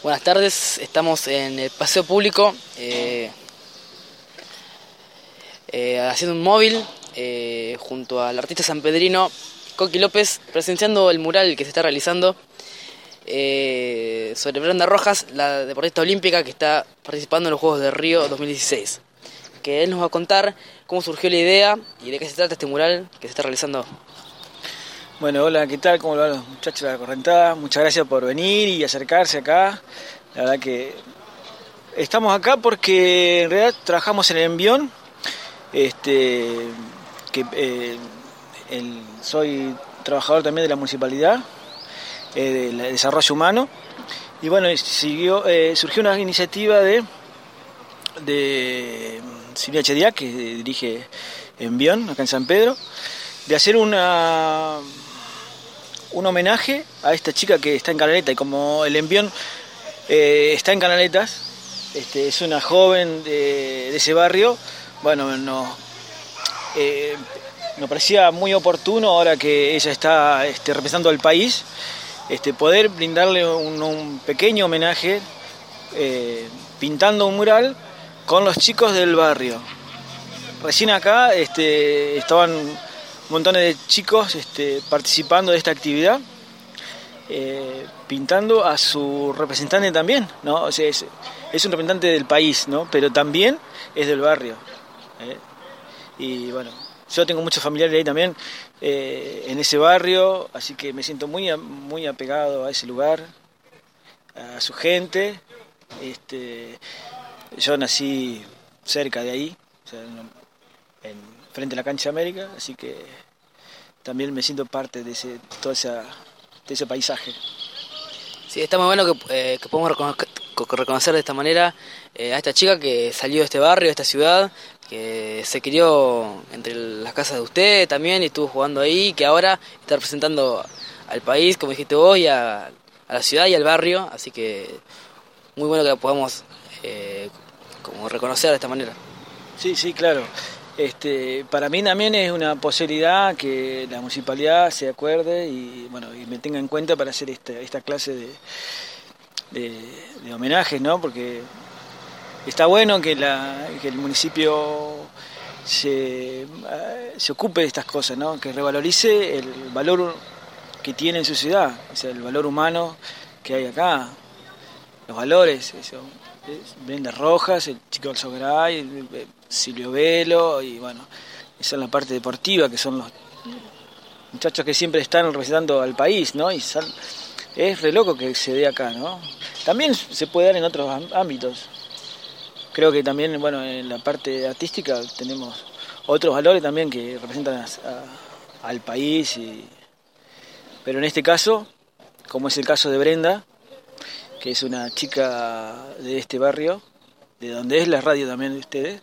Buenas tardes, estamos en el paseo público haciendo un móvil junto al artista sanpedrino Coqui López, presenciando el mural que se está realizando sobre Brenda Rojas, la deportista olímpica que está participando en los Juegos de Río 2016. Que él nos va a contar cómo surgió la idea y de qué se trata este mural que se está realizando. Bueno, hola, ¿qué tal? ¿Cómo lo van los muchachos de La Correntada? Muchas gracias por venir y acercarse acá. La verdad que estamos acá porque en realidad trabajamos en el Envión. Soy trabajador también de la municipalidad, del desarrollo humano. Y bueno, surgió una iniciativa de Silvia Chediá, que dirige Envión, acá en San Pedro, de hacer un homenaje a esta chica que está en Canaleta. Y como el Envión está en Canaletas, es una joven de ese barrio, bueno, nos parecía muy oportuno, ahora que ella está representando al país, poder brindarle un pequeño homenaje pintando un mural con los chicos del barrio. Recién acá estaban montones de chicos participando de esta actividad, pintando a su representante también, ¿no? O sea, es un representante del país, ¿no? Pero también es del barrio. Y bueno, yo tengo muchos familiares ahí también, en ese barrio, así que me siento muy apegado a ese lugar, a su gente. Yo nací cerca de ahí, o sea, frente a la cancha de América, así que también me siento parte de ese paisaje. Sí, está muy bueno que podamos reconocer de esta manera a esta chica que salió de este barrio, de esta ciudad, que se crió entre las casas de usted también y estuvo jugando ahí, que ahora está representando al país, como dijiste vos, y a la ciudad y al barrio, así que muy bueno que la podamos como reconocer de esta manera. Sí, claro. Para mí también es una posibilidad que la municipalidad se acuerde y me tenga en cuenta para hacer esta clase de homenajes, ¿no? Porque está bueno que el municipio se ocupe de estas cosas, ¿no? Que revalorice el valor que tiene en su ciudad, o sea, el valor humano que hay acá, los valores, eso. Brenda Rojas, el Chico del Sogray, Silvio Velo, y bueno, esa es la parte deportiva, que son los muchachos que siempre están representando al país, ¿no? Y es re loco que se dé acá, ¿no? También se puede dar en otros ámbitos. Creo que también, en la parte artística tenemos otros valores también que representan al país, pero en este caso, como es el caso de Brenda, que es una chica de este barrio, de donde es la radio también de ustedes,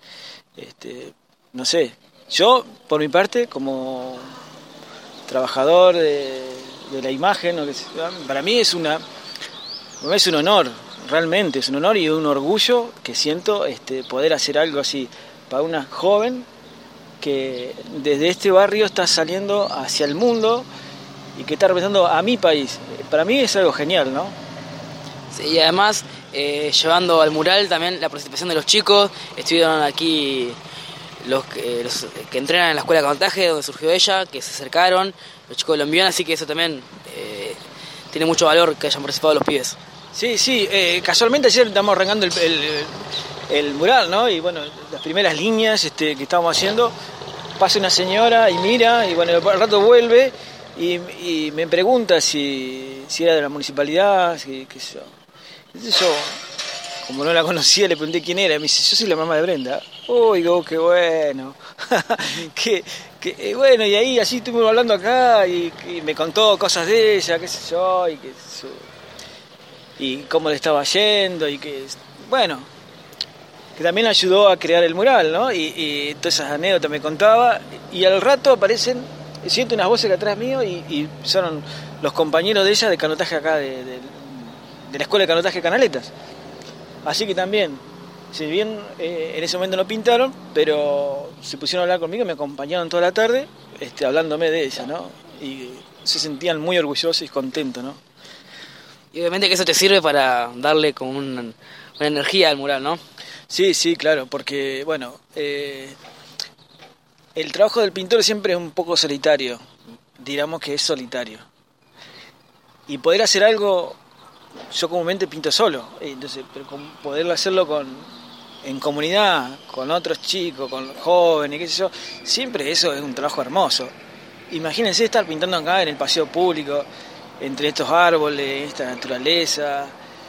no sé, yo por mi parte, como trabajador de la imagen, para mí es un honor, realmente es un honor y un orgullo que siento poder hacer algo así para una joven que desde este barrio está saliendo hacia el mundo y que está representando a mi país. Para mí es algo genial, ¿no? Sí, y además llevando al mural también la participación de los chicos. Estuvieron aquí los que entrenan en la escuela de canotaje donde surgió ella, que se acercaron, los chicos de Envión, así que eso también tiene mucho valor que hayan participado los pibes. Sí, casualmente ayer estamos arrancando el mural, ¿no? Y las primeras líneas que estábamos haciendo, pasa una señora y mira, y al rato vuelve y me pregunta si era de la municipalidad, qué sé yo. Entonces yo, como no la conocía, le pregunté quién era. Me dice, yo soy la mamá de Brenda. Uy, digo, qué bueno. Bueno, y ahí así estuvimos hablando acá y me contó cosas de ella, qué sé yo, y cómo le estaba yendo y que también ayudó a crear el mural, ¿no? Y todas esas anécdotas me contaba y al rato siento unas voces que atrás mío y son los compañeros de ella de canotaje acá de la escuela de canotaje Canaletas. Así que también, si bien en ese momento no pintaron, pero se pusieron a hablar conmigo, me acompañaron toda la tarde hablándome de ella, ¿no? Y se sentían muy orgullosos y contentos, ¿no? Y obviamente que eso te sirve para darle como una energía al mural, ¿no? Sí, claro, porque, bueno, el trabajo del pintor siempre es un poco solitario, digamos que es solitario. Y poder hacer algo, yo comúnmente pinto solo, entonces, pero poder hacerlo en comunidad, con otros chicos, con jóvenes, qué sé yo, siempre eso es un trabajo hermoso. Imagínense estar pintando acá en el paseo público, entre estos árboles, esta naturaleza,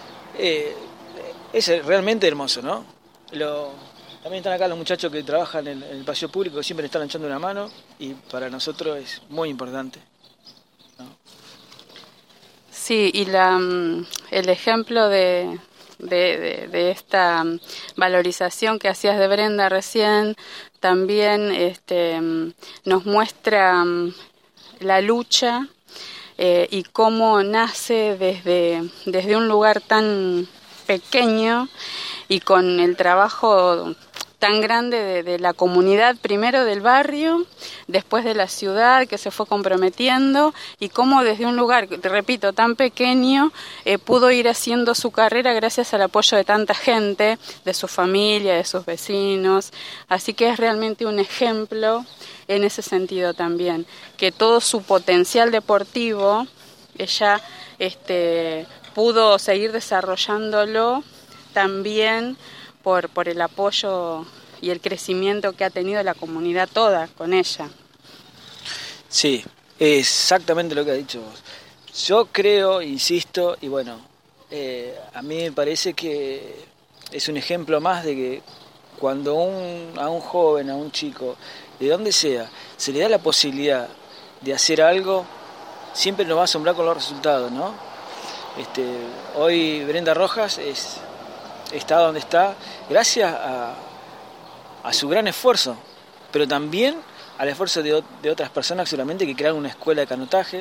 es realmente hermoso, ¿no? También están acá los muchachos que trabajan en el paseo público, que siempre están echando una mano, y para nosotros es muy importante, ¿no? Sí, y el ejemplo de esta valorización que hacías de Brenda recién también nos muestra la lucha y cómo nace desde un lugar tan pequeño y con el trabajo tan grande de la comunidad, primero del barrio, después de la ciudad que se fue comprometiendo, y cómo desde un lugar, te repito, tan pequeño, pudo ir haciendo su carrera gracias al apoyo de tanta gente, de su familia, de sus vecinos. Así que es realmente un ejemplo en ese sentido también, que todo su potencial deportivo, ella pudo seguir desarrollándolo también por el apoyo y el crecimiento que ha tenido la comunidad toda con ella. Sí, exactamente lo que has dicho vos. Yo creo, insisto, y bueno, a mí me parece que es un ejemplo más de que cuando a un joven, a un chico, de donde sea, se le da la posibilidad de hacer algo, siempre nos va a asombrar con los resultados, ¿no? Hoy Brenda Rojas está donde está gracias a su gran esfuerzo, pero también al esfuerzo de otras personas seguramente que crearon una escuela de canotaje,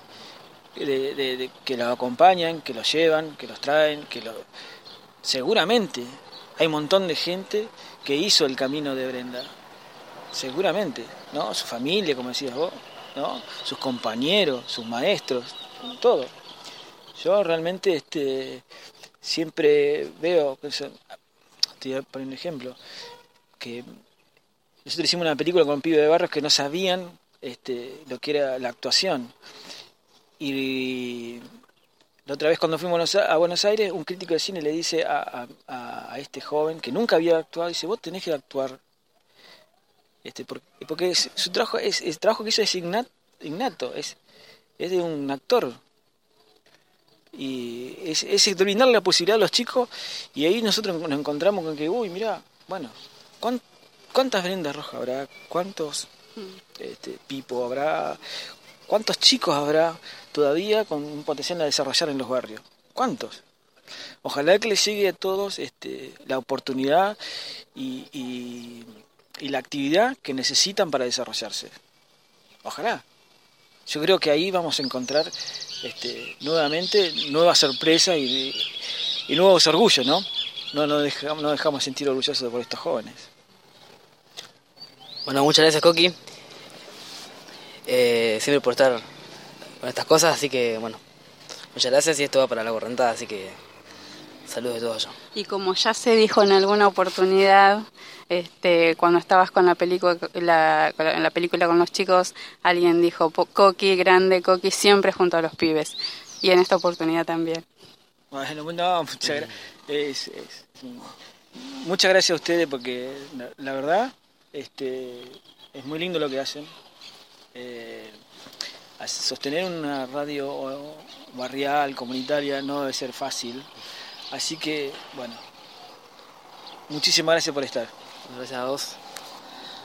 que los acompañan, que los llevan, que los traen, seguramente hay un montón de gente que hizo el camino de Brenda, seguramente, ¿no? Su familia, como decías vos, ¿no? Sus compañeros, sus maestros, todo. Yo realmente siempre veo, te voy a poner un ejemplo, que nosotros hicimos una película con pibes de barrios que no sabían lo que era la actuación. Y la otra vez cuando fuimos a Buenos Aires, un crítico de cine le dice a este joven que nunca había actuado, dice, vos tenés que actuar. Porque su trabajo el trabajo que hizo es innato, es de un actor. Y es brindarle la posibilidad a los chicos, y ahí nosotros nos encontramos con que, uy, mirá, bueno, ¿cuántas Brendas Rojas habrá? ¿Cuántos Pipo habrá? ¿Cuántos chicos habrá todavía con un potencial a desarrollar en los barrios? ¿Cuántos? Ojalá que les llegue a todos la oportunidad y la actividad que necesitan para desarrollarse. Ojalá. Yo creo que ahí vamos a encontrar nuevamente nuevas sorpresas y nuevos orgullos, ¿no? No dejamos sentir orgullosos por estos jóvenes. Bueno, muchas gracias, Coqui. Siempre por estar con estas cosas, así que bueno, muchas gracias, y esto va para la correntada, así que saludos de todos allá. Y como ya se dijo en alguna oportunidad, cuando estabas con la película, en la película con los chicos, alguien dijo, Coqui, grande Coqui, siempre junto a los pibes. Y en esta oportunidad también. Bueno, no, muchas gracias a ustedes, porque la verdad es muy lindo lo que hacen. Sostener una radio barrial, comunitaria, no debe ser fácil. Así que, bueno, muchísimas gracias por estar. Gracias a vos.